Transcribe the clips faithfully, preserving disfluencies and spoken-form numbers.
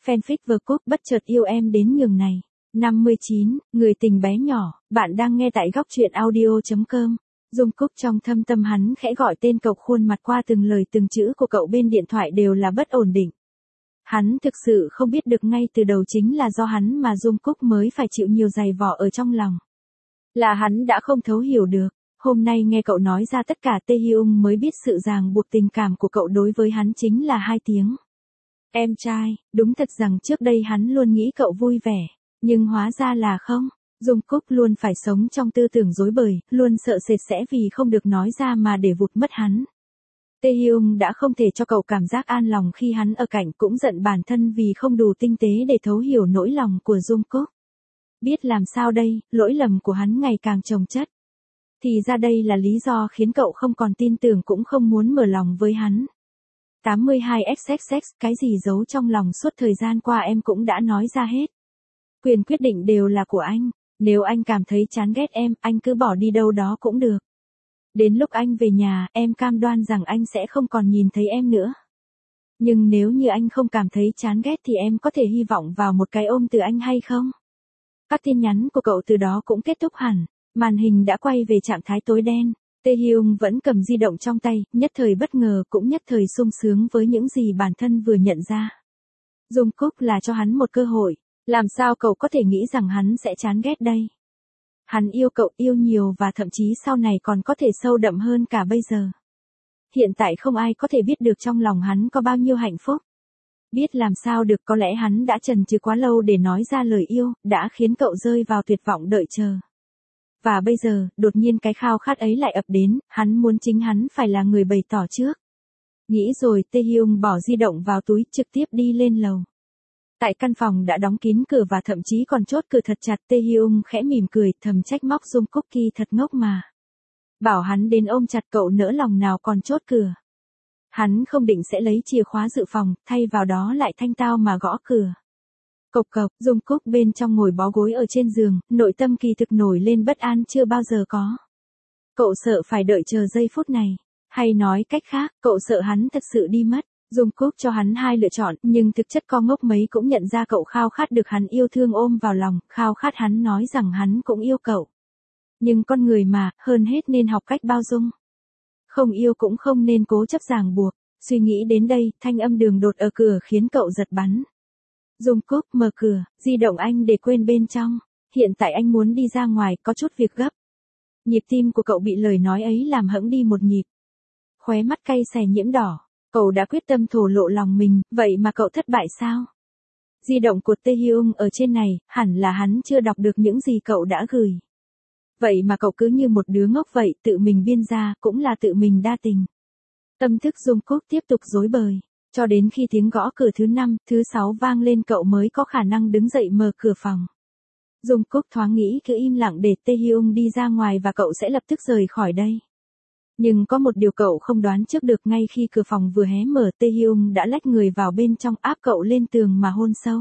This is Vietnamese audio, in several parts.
Fanfic vừa cúp bất chợt yêu em đến nhường này. năm mươi chín, người tình bé nhỏ, bạn đang nghe tại góc truyện audio.com. Dung Cúc trong thâm tâm hắn khẽ gọi tên cậu, khuôn mặt qua từng lời từng chữ của cậu bên điện thoại đều là bất ổn định. Hắn thực sự không biết được ngay từ đầu chính là do hắn mà Dung Cúc mới phải chịu nhiều giày vò ở trong lòng. Là hắn đã không thấu hiểu được. Hôm nay nghe cậu nói ra tất cả, Tae Hyung mới biết sự ràng buộc tình cảm của cậu đối với hắn chính là hai tiếng. Em trai, đúng thật rằng trước đây hắn luôn nghĩ cậu vui vẻ, nhưng hóa ra là không. Dung Cúc luôn phải sống trong tư tưởng rối bời, luôn sợ sệt sẽ vì không được nói ra mà để vụt mất hắn. Tae Hyung đã không thể cho cậu cảm giác an lòng khi hắn ở cạnh, cũng giận bản thân vì không đủ tinh tế để thấu hiểu nỗi lòng của Dung Cúc. Biết làm sao đây, lỗi lầm của hắn ngày càng chồng chất. Thì ra đây là lý do khiến cậu không còn tin tưởng cũng không muốn mở lòng với hắn. tám mươi hai xx xx, cái gì giấu trong lòng suốt thời gian qua em cũng đã nói ra hết. Quyền quyết định đều là của anh, nếu anh cảm thấy chán ghét em, anh cứ bỏ đi đâu đó cũng được. Đến lúc anh về nhà, em cam đoan rằng anh sẽ không còn nhìn thấy em nữa. Nhưng nếu như anh không cảm thấy chán ghét thì em có thể hy vọng vào một cái ôm từ anh hay không? Các tin nhắn của cậu từ đó cũng kết thúc hẳn, màn hình đã quay về trạng thái tối đen. Tae Hyung vẫn cầm di động trong tay, nhất thời bất ngờ cũng nhất thời sung sướng với những gì bản thân vừa nhận ra. Dung Cúc là cho hắn một cơ hội, làm sao cậu có thể nghĩ rằng hắn sẽ chán ghét đây? Hắn yêu cậu, yêu nhiều và thậm chí sau này còn có thể sâu đậm hơn cả bây giờ. Hiện tại không ai có thể biết được trong lòng hắn có bao nhiêu hạnh phúc. Biết làm sao được, có lẽ hắn đã chần chừ quá lâu để nói ra lời yêu, đã khiến cậu rơi vào tuyệt vọng đợi chờ. Và bây giờ, đột nhiên cái khao khát ấy lại ập đến, hắn muốn chính hắn phải là người bày tỏ trước. Nghĩ rồi, Tae Hyung bỏ di động vào túi, trực tiếp đi lên lầu. Tại căn phòng đã đóng kín cửa và thậm chí còn chốt cửa thật chặt, Tae Hyung khẽ mỉm cười, thầm trách móc Dung Cúc Kỳ thật ngốc mà. Bảo hắn đến ôm chặt cậu nỡ lòng nào còn chốt cửa. Hắn không định sẽ lấy chìa khóa dự phòng, thay vào đó lại thanh tao mà gõ cửa. Cộc cộc, Dung Cúc bên trong ngồi bó gối ở trên giường, nội tâm kỳ thực nổi lên bất an chưa bao giờ có. Cậu sợ phải đợi chờ giây phút này, hay nói cách khác, cậu sợ hắn thật sự đi mất. Dung Cúc cho hắn hai lựa chọn, nhưng thực chất có ngốc mấy cũng nhận ra cậu khao khát được hắn yêu thương ôm vào lòng, khao khát hắn nói rằng hắn cũng yêu cậu. Nhưng con người mà, hơn hết nên học cách bao dung. Không yêu cũng không nên cố chấp ràng buộc. Suy nghĩ đến đây, thanh âm đường đột ở cửa khiến cậu giật bắn. Dung Cúc mở cửa, di động anh để quên bên trong. Hiện tại anh muốn đi ra ngoài, có chút việc gấp. Nhịp tim của cậu bị lời nói ấy làm hẫng đi một nhịp. Khóe mắt cay xè nhiễm đỏ. Cậu đã quyết tâm thổ lộ lòng mình, vậy mà cậu thất bại sao? Di động của Tae Hyung ở trên này, hẳn là hắn chưa đọc được những gì cậu đã gửi. Vậy mà cậu cứ như một đứa ngốc vậy, tự mình biên ra, cũng là tự mình đa tình. Tâm thức Dung Cúc tiếp tục rối bời, cho đến khi tiếng gõ cửa thứ năm, thứ sáu vang lên cậu mới có khả năng đứng dậy mở cửa phòng. Dung Cúc thoáng nghĩ cứ im lặng để Tae Hyung đi ra ngoài và cậu sẽ lập tức rời khỏi đây. Nhưng có một điều cậu không đoán trước được, ngay khi cửa phòng vừa hé mở, Tae Hyung đã lách người vào bên trong, áp cậu lên tường mà hôn sâu.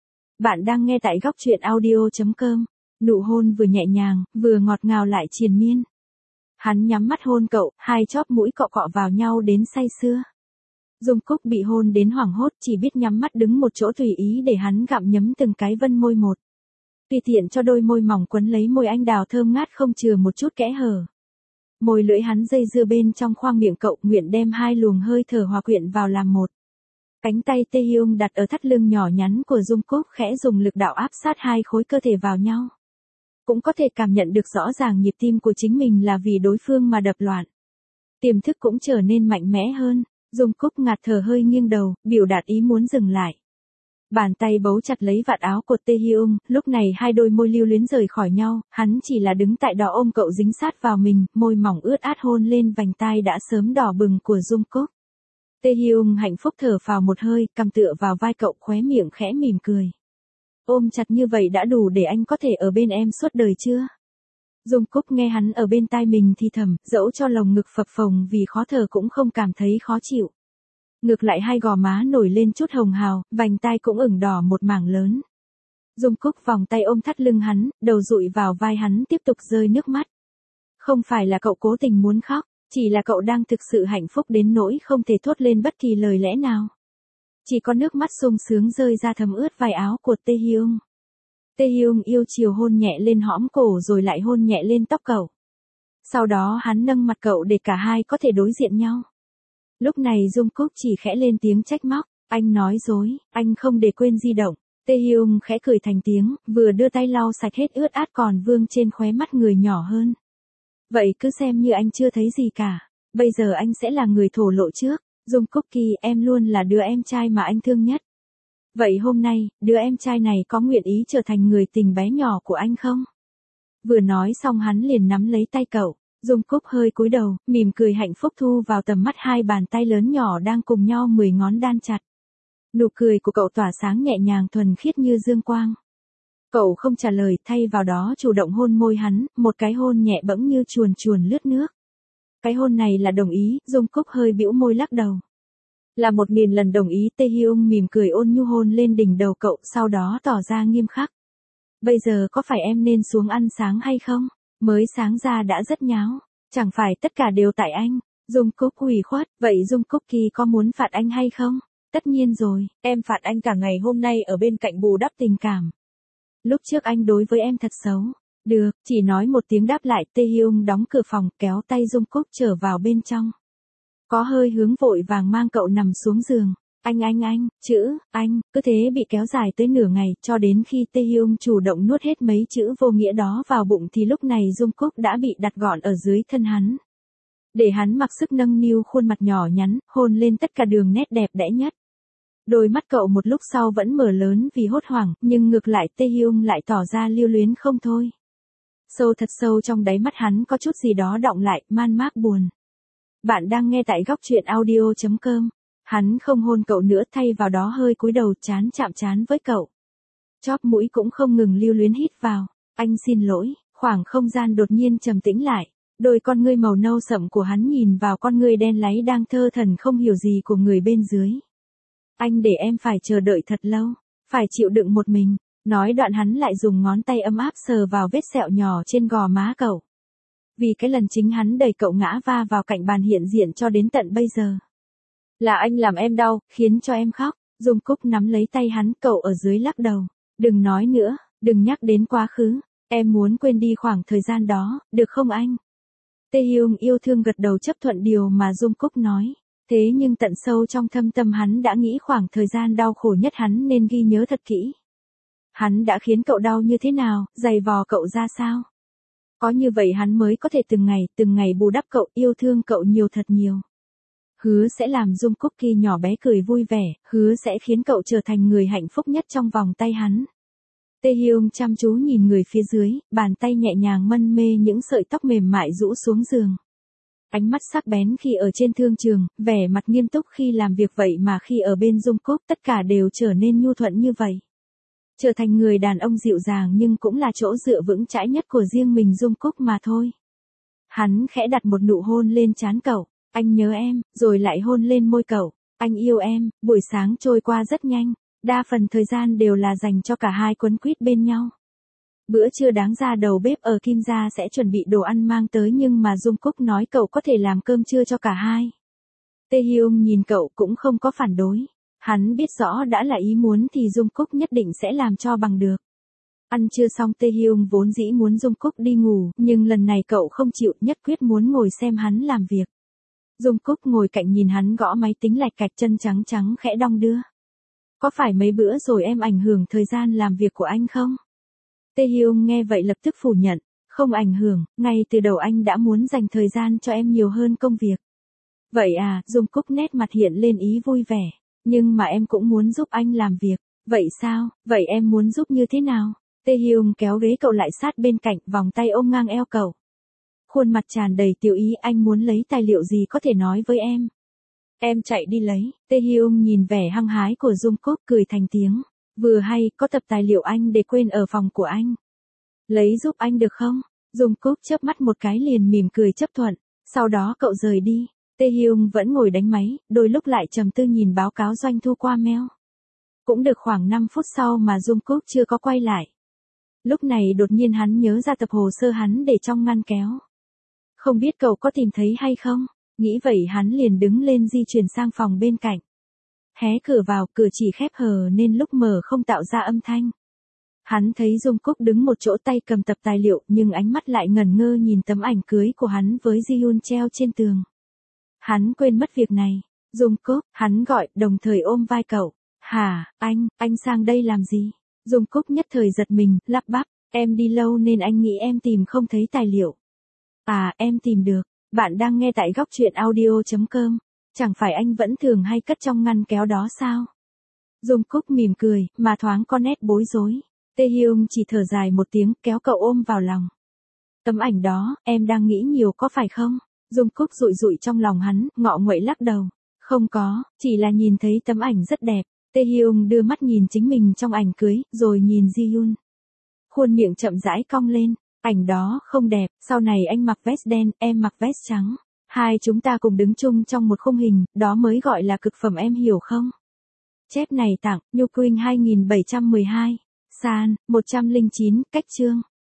Bạn đang nghe tại góc truyện audio.com. Nụ hôn vừa nhẹ nhàng, vừa ngọt ngào lại triền miên. Hắn nhắm mắt hôn cậu, hai chóp mũi cọ cọ vào nhau đến say sưa. Dung Cúc bị hôn đến hoảng hốt, chỉ biết nhắm mắt đứng một chỗ tùy ý để hắn gặm nhấm từng cái vân môi một. Tùy tiện cho đôi môi mỏng quấn lấy môi anh đào thơm ngát không chừa một chút kẽ hở. Môi lưỡi hắn dây dưa bên trong khoang miệng cậu, nguyện đem hai luồng hơi thở hòa quyện vào làm một. Cánh tay Tae Hyung đặt ở thắt lưng nhỏ nhắn của Dung Cúc, khẽ dùng lực đạo áp sát hai khối cơ thể vào nhau. Cũng có thể cảm nhận được rõ ràng nhịp tim của chính mình là vì đối phương mà đập loạn. Tiềm thức cũng trở nên mạnh mẽ hơn. Dung Cúc ngạt thở hơi nghiêng đầu, biểu đạt ý muốn dừng lại. Bàn tay bấu chặt lấy vạt áo của Tae Hyung, lúc này hai đôi môi lưu luyến rời khỏi nhau, hắn chỉ là đứng tại đó ôm cậu dính sát vào mình, môi mỏng ướt át hôn lên vành tai đã sớm đỏ bừng của Dung Cúc. Tae Hyung hạnh phúc thở phào một hơi, cằm tựa vào vai cậu, khóe miệng khẽ mỉm cười. Ôm chặt như vậy đã đủ để anh có thể ở bên em suốt đời chưa? Dung Cúc nghe hắn ở bên tai mình thì thầm, dẫu cho lồng ngực phập phồng vì khó thở cũng không cảm thấy khó chịu. Ngược lại hai gò má nổi lên chút hồng hào, vành tai cũng ửng đỏ một mảng lớn. Dung Cúc vòng tay ôm thắt lưng hắn, đầu dụi vào vai hắn tiếp tục rơi nước mắt. Không phải là cậu cố tình muốn khóc, chỉ là cậu đang thực sự hạnh phúc đến nỗi không thể thốt lên bất kỳ lời lẽ nào. Chỉ có nước mắt sung sướng rơi ra thấm ướt vai áo của Tae Hyung. Tae Hyung yêu chiều hôn nhẹ lên hõm cổ rồi lại hôn nhẹ lên tóc cậu. Sau đó hắn nâng mặt cậu để cả hai có thể đối diện nhau. Lúc này Jungkook chỉ khẽ lên tiếng trách móc, anh nói dối, anh không để quên di động. Tae Hyung khẽ cười thành tiếng, vừa đưa tay lau sạch hết ướt át còn vương trên khóe mắt người nhỏ hơn. Vậy cứ xem như anh chưa thấy gì cả, bây giờ anh sẽ là người thổ lộ trước. Jungkook Ki, em luôn là đứa em trai mà anh thương nhất. Vậy hôm nay, đứa em trai này có nguyện ý trở thành người tình bé nhỏ của anh không? Vừa nói xong hắn liền nắm lấy tay cậu. Jungkook hơi cúi đầu, mỉm cười hạnh phúc thu vào tầm mắt hai bàn tay lớn nhỏ đang cùng nhau mười ngón đan chặt. Nụ cười của cậu tỏa sáng nhẹ nhàng thuần khiết như dương quang. Cậu không trả lời, thay vào đó chủ động hôn môi hắn, một cái hôn nhẹ bẫng như chuồn chuồn lướt nước. Cái hôn này là đồng ý, Jungkook hơi bĩu môi lắc đầu. Là một nghìn lần đồng ý. Tae Hyung mỉm cười ôn nhu hôn lên đỉnh đầu cậu, sau đó tỏ ra nghiêm khắc. Bây giờ có phải em nên xuống ăn sáng hay không? Mới sáng ra đã rất nháo, chẳng phải tất cả đều tại anh. Jungkook ủy khuất, vậy Jungkook Ki có muốn phạt anh hay không? Tất nhiên rồi, em phạt anh cả ngày hôm nay ở bên cạnh bù đắp tình cảm. Lúc trước anh đối với em thật xấu. Được, chỉ nói một tiếng đáp lại. Tae Hyung đóng cửa phòng, kéo tay Jungkook trở vào bên trong. Có hơi hướng vội vàng mang cậu nằm xuống giường. Anh anh anh, chữ, anh, cứ thế bị kéo dài tới nửa ngày, cho đến khi Tae Hyung chủ động nuốt hết mấy chữ vô nghĩa đó vào bụng thì lúc này Jungkook đã bị đặt gọn ở dưới thân hắn. Để hắn mặc sức nâng niu khuôn mặt nhỏ nhắn, hôn lên tất cả đường nét đẹp đẽ nhất. Đôi mắt cậu một lúc sau vẫn mở lớn vì hốt hoảng, nhưng ngược lại Tae Hyung lại tỏ ra lưu luyến không thôi. Sâu thật sâu trong đáy mắt hắn có chút gì đó đọng lại, man mác buồn. Bạn đang nghe tại góc truyện audio chấm com. Hắn không hôn cậu nữa, thay vào đó hơi cúi đầu chán chạm chán với cậu. Chóp mũi cũng không ngừng lưu luyến hít vào. Anh xin lỗi. Khoảng không gian đột nhiên trầm tĩnh lại. Đôi con ngươi màu nâu sậm của hắn nhìn vào con ngươi đen láy đang thơ thẩn không hiểu gì của người bên dưới. Anh để em phải chờ đợi thật lâu, phải chịu đựng một mình. Nói đoạn hắn lại dùng ngón tay ấm áp sờ vào vết sẹo nhỏ trên gò má cậu. Vì cái lần chính hắn đẩy cậu ngã va vào cạnh bàn hiện diện cho đến tận bây giờ. Là anh làm em đau, khiến cho em khóc. Jungkook nắm lấy tay hắn, cậu ở dưới lắc đầu. Đừng nói nữa, đừng nhắc đến quá khứ. Em muốn quên đi khoảng thời gian đó, được không anh? Tae Hyung yêu thương gật đầu chấp thuận điều mà Jungkook nói. Thế nhưng tận sâu trong thâm tâm hắn đã nghĩ khoảng thời gian đau khổ nhất hắn nên ghi nhớ thật kỹ. Hắn đã khiến cậu đau như thế nào, dày vò cậu ra sao? Có như vậy hắn mới có thể từng ngày, từng ngày bù đắp cậu, yêu thương cậu nhiều thật nhiều. Hứa sẽ làm Jungkook Ki nhỏ bé cười vui vẻ, hứa sẽ khiến cậu trở thành người hạnh phúc nhất trong vòng tay hắn. Tae Hyung chăm chú nhìn người phía dưới, bàn tay nhẹ nhàng mân mê những sợi tóc mềm mại rũ xuống giường. Ánh mắt sắc bén khi ở trên thương trường, vẻ mặt nghiêm túc khi làm việc, vậy mà khi ở bên Jungkook tất cả đều trở nên nhu thuận như vậy. Trở thành người đàn ông dịu dàng nhưng cũng là chỗ dựa vững chãi nhất của riêng mình Jungkook mà thôi. Hắn khẽ đặt một nụ hôn lên trán cậu. Anh nhớ em, rồi lại hôn lên môi cậu. Anh yêu em. Buổi sáng trôi qua rất nhanh, đa phần thời gian đều là dành cho cả hai quấn quýt bên nhau. Bữa trưa đáng ra đầu bếp ở Kim Gia sẽ chuẩn bị đồ ăn mang tới nhưng mà Jungkook nói cậu có thể làm cơm trưa cho cả hai. Tae Hyung nhìn cậu cũng không có phản đối. Hắn biết rõ đã là ý muốn thì Jungkook nhất định sẽ làm cho bằng được. Ăn trưa xong Tae Hyung vốn dĩ muốn Jungkook đi ngủ, nhưng lần này cậu không chịu, nhất quyết muốn ngồi xem hắn làm việc. Jungkook ngồi cạnh nhìn hắn gõ máy tính lạch cạch, chân trắng trắng khẽ đong đưa. Có phải mấy bữa rồi em ảnh hưởng thời gian làm việc của anh không? Tae Hyung nghe vậy lập tức phủ nhận, không ảnh hưởng, ngay từ đầu anh đã muốn dành thời gian cho em nhiều hơn công việc. Vậy à, Jungkook nét mặt hiện lên ý vui vẻ, nhưng mà em cũng muốn giúp anh làm việc. Vậy sao, vậy em muốn giúp như thế nào? Tae Hyung kéo ghế cậu lại sát bên cạnh, vòng tay ôm ngang eo cậu. Khuôn mặt tràn đầy tiểu ý, anh muốn lấy tài liệu gì có thể nói với em. Em chạy đi lấy. Tae Hyung nhìn vẻ hăng hái của Jungkook cười thành tiếng. Vừa hay, có tập tài liệu anh để quên ở phòng của anh. Lấy giúp anh được không? Jungkook chớp mắt một cái liền mỉm cười chấp thuận. Sau đó cậu rời đi. Tae Hyung vẫn ngồi đánh máy, đôi lúc lại trầm tư nhìn báo cáo doanh thu qua mail. Cũng được khoảng năm phút sau mà Jungkook chưa có quay lại. Lúc này đột nhiên hắn nhớ ra tập hồ sơ hắn để trong ngăn kéo. Không biết cậu có tìm thấy hay không? Nghĩ vậy hắn liền đứng lên di chuyển sang phòng bên cạnh. Hé cửa vào, cửa chỉ khép hờ nên lúc mở không tạo ra âm thanh. Hắn thấy Dung Cúc đứng một chỗ tay cầm tập tài liệu nhưng ánh mắt lại ngẩn ngơ nhìn tấm ảnh cưới của hắn với Ji-yoon treo trên tường. Hắn quên mất việc này. Dung Cúc, hắn gọi, đồng thời ôm vai cậu. Hả, anh, anh sang đây làm gì? Dung Cúc nhất thời giật mình, lắp bắp. Em đi lâu nên anh nghĩ em tìm không thấy tài liệu. À, em tìm được. Bạn đang nghe tại góc truyện audio chấm com. Chẳng phải anh vẫn thường hay cất trong ngăn kéo đó sao? Dung Cúc mỉm cười, mà thoáng có nét bối rối. Tae Hyung chỉ thở dài một tiếng, kéo cậu ôm vào lòng. Tấm ảnh đó, em đang nghĩ nhiều có phải không? Dung Cúc dụi dụi trong lòng hắn, ngọ nguậy lắc đầu. Không có, chỉ là nhìn thấy tấm ảnh rất đẹp. Tae Hyung đưa mắt nhìn chính mình trong ảnh cưới, rồi nhìn Ji-yoon. Khuôn miệng chậm rãi cong lên. Ảnh đó không đẹp, sau này anh mặc vest đen, em mặc vest trắng. Hai chúng ta cùng đứng chung trong một khung hình, đó mới gọi là cực phẩm em hiểu không? Chép này tặng, Nhu Queen hai nghìn bảy trăm mười hai. San, một trăm lẻ chín, cách chương.